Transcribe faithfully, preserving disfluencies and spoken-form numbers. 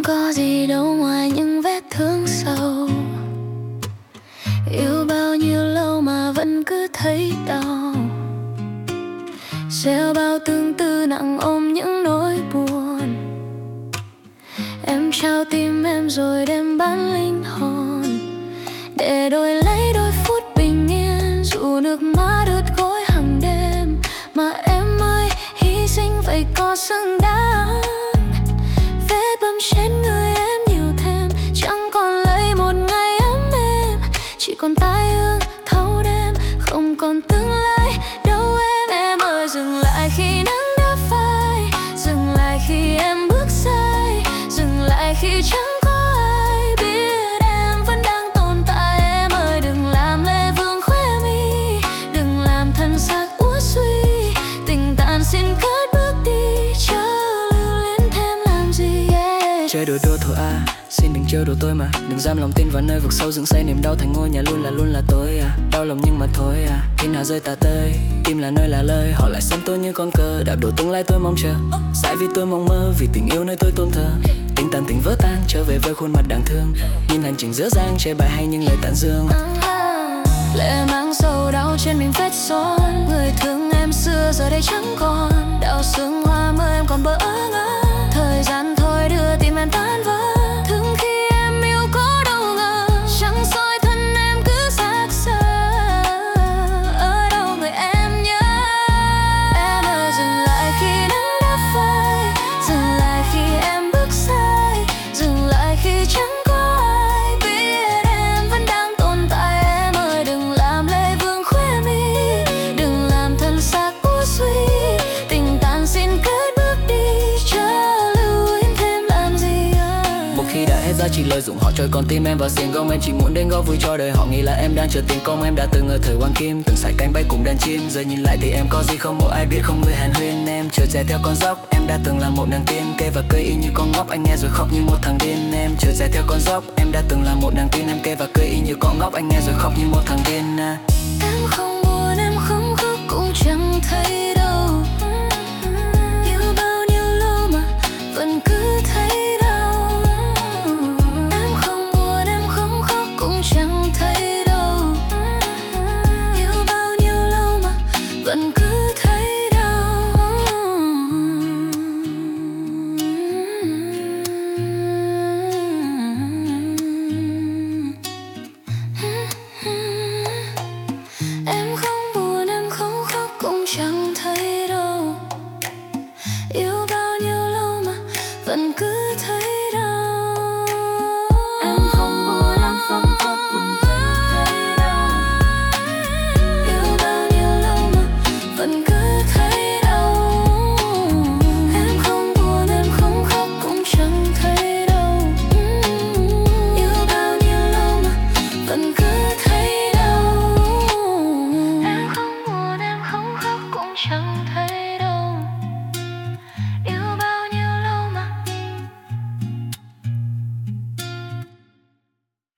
có gì đâu ngoài những vết thương sâu. Yêu bao nhiêu lâu mà vẫn cứ thấy đau, gieo bao tương tư nặng ôm những nỗi buồn. Em trao tim em rồi đem bán linh hồn, để đổi lấy đôi phút bình yên. Dù nước mắt ướt gối hàng đêm, mà em ơi hy sinh vậy có xứng đáng. Vết bầm trên người em nhiều thêm, chẳng còn lấy một ngày ấm êm. Chỉ còn tai ương thâu đêm, không còn tương lai đâu em. Em ơi dừng lại khi nắng đã phai, dừng lại khi em bước sai, dừng lại khi chẳng có ai biết em vẫn đang tồn tại. Em ơi đừng làm lệ vương khóe mi, đừng làm thân xác uất suy. Tình tàn xin cất bước đi, chớ lưu luyến thêm làm gì. Yeah. Chơi đùa đùa thôi à, xin đừng chơi đùa tôi mà. Đừng giam lòng tin vào nơi vực sâu dựng xây niềm đau thành ngôi nhà luôn là luôn là tôi à. Đau lòng nhưng mà thôi à, khi nào rơi tà tơi, tim là nơi là lời. Họ lại xem tôi như con cờ, đạp đổ tương lai tôi mong chờ. Sai vì tôi mong mơ, vì tình yêu nơi tôi tôn thờ. Tình tàn tình vỡ tan, trở về với khuôn mặt đáng thương. Nhìn hành trình dở dang, chê bài hay nhưng lời tàn dương. Lệ mang sầu đau trên mình vết son. Người thương em xưa giờ đây chẳng còn. Đau sương hoa mơ em còn bỡ ngỡ. Thời gian thôi đưa tim em tan vỡ. Thương khi em yêu có đâu ngờ, chẳng soi thân em cứ xác xơ. Ở đâu người em nhớ. Em ơi dừng lại khi nắng đã phai, dừng lại khi em bước sai, dừng lại khi chẳng có ai biết em vẫn đang tồn tại. Em ơi đừng làm lệ vương khóe mi, đừng làm thân xác uất suy. Tình tàn xin cất bước đi, chớ lưu luyến thêm làm gì. Một khi đã hết giá trị lợi dụng họ trôi còn tim em vào xiềng gông. Em chỉ muốn đến góp vui cho đời họ nghĩ là em đang chờ tiền công. Em đã từng ở thời hoàng kim, từng sải cánh bay cùng đàn chim. Giờ nhìn lại thì em có gì không một ai biết, không người hàn huyên. Em chờ chạy theo con dốc, em đã từng là một nàng tiên. Kê và cười y như con ngốc, anh nghe rồi khóc như một thằng điên. Em chờ chạy theo con dốc, em đã từng là một nàng tiên. Em kê và cười y như con ngốc, anh nghe rồi khóc như một thằng điên. Em không buồn, em không khóc cũng chẳng thấy đâu. Yêu bao nhiêu lâu mà vẫn cứ thấy đau. Em không buồn, em không khóc cũng chẳng thấy đâu. Yêu bao nhiêu lâu mà vẫn cứ